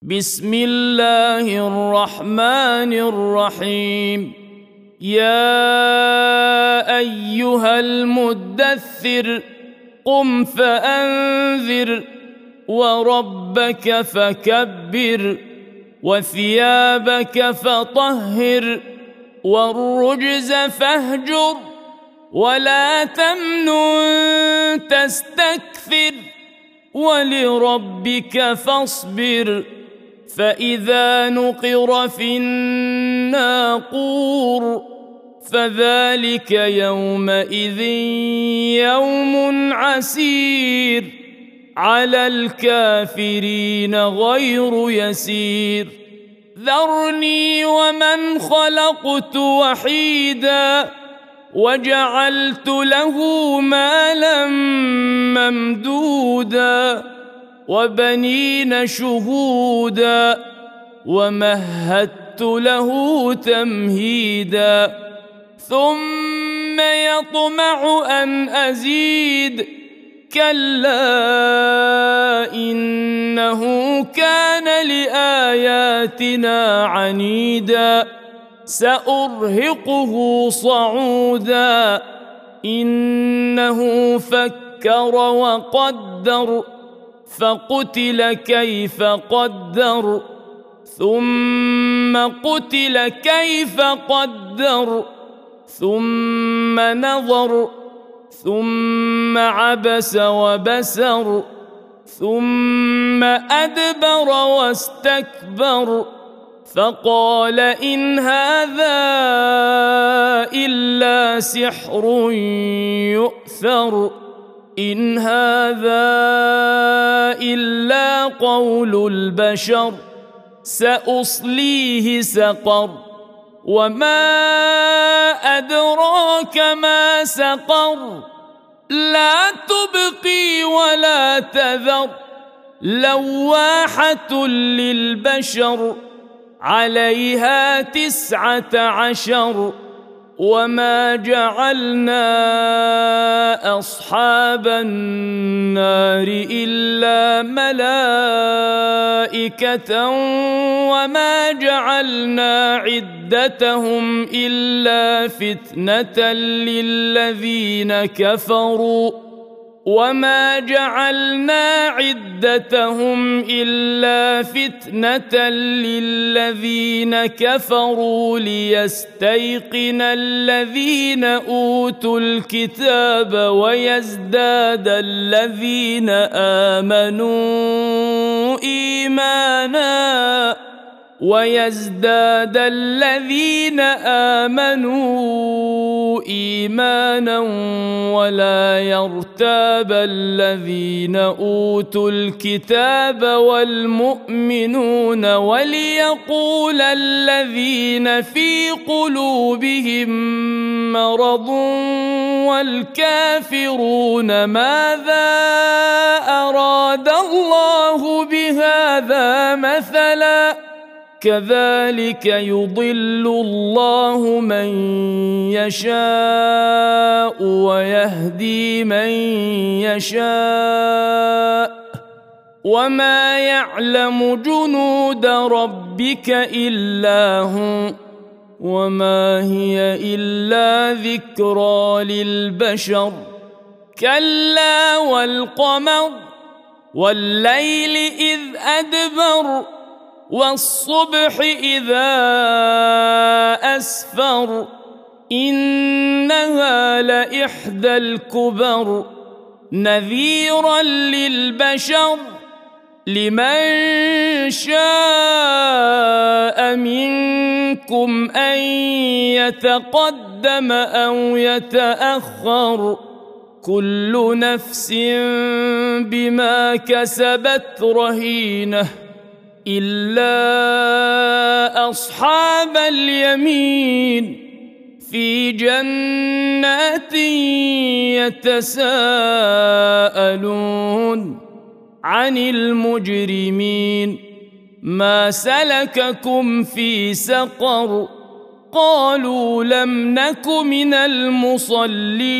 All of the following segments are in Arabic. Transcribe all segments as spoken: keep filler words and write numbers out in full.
بسم الله الرحمن الرحيم. يا أيها المدثر قم فأنذر وربك فكبر وثيابك فطهر والرجز فاهجر ولا تمنن تستكثر ولربك فاصبر فإذا نقر في الناقور فذلك يومئذ يوم عسير على الكافرين غير يسير. ذرني ومن خلقت وحيدا وجعلت له مالا ممدودا وبنين شهودا ومهدت له تمهيدا ثم يطمع أن أزيد كلا إنه كان لآياتنا عنيدا سأرهقه صعودا إنه فكر وقدر فقتل كيف قدر ثم قتل كيف قدر ثم نظر ثم عبس وبسر ثم أدبر واستكبر فقال إن هذا إلا سحر يؤثر إن هذا إلا قول البشر سأصليه سقر وما أدراك ما سقر لا تبقي ولا تذر لواحة للبشر عليها تسعة عشر وما جعلنا أصحاب النار إلا ملائكة وما جعلنا عدتهم إلا فتنة للذين كفروا وما جعلنا عدتهم إلا فتنة للذين كفروا ليستيقن الذين أوتوا الكتاب ويزداد الذين آمنوا إيمانا ويزداد الذين آمنوا إيمانا ولا يرتاب الذين أوتوا الكتاب والمؤمنون وليقول الذين في قلوبهم مرض والكافرون ماذا أراد الله بهذا مثلا كذلك يضل الله من يشاء ويهدي من يشاء وما يعلم جنود ربك إلا هو وما هي إلا ذكرى للبشر كلا والقمر والليل إذ أدبر والصبح إذا أسفر إنها لإحدى الكبر نذيرا للبشر لمن شاء منكم أن يتقدم أو يتأخر كل نفس بما كسبت رهينة إلا أصحاب اليمين في جنات يتساءلون عن المجرمين ما سلككم في سقر قالوا لم نك من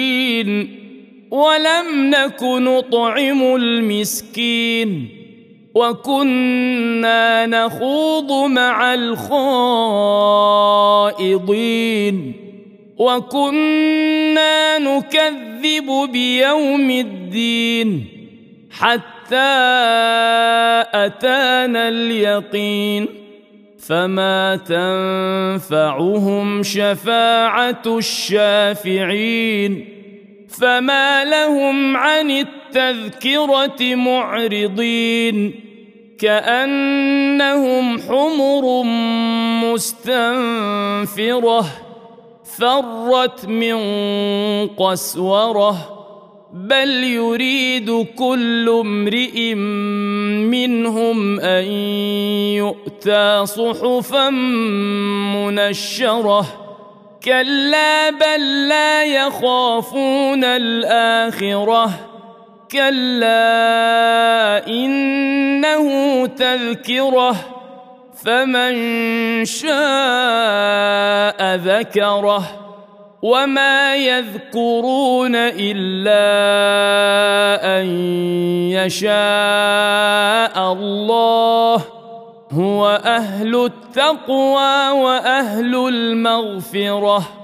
المصلين ولم نك نطعم المسكين وكنا نخوض مع الخائضين وكنا نكذب بيوم الدين حتى أتانا اليقين فما تنفعهم شفاعة الشافعين فما لهم عن التذكرة معرضين كأنهم حمر مستنفرة فرت من قسورة بل يريد كل امرئ منهم أن يؤتى صحفا منشرة كلا بل لا يخافون الآخرة كلا إنه تذكرة فمن شاء ذكره وما يذكرون إلا أن يشاء الله هو أهل التقوى وأهل المغفرة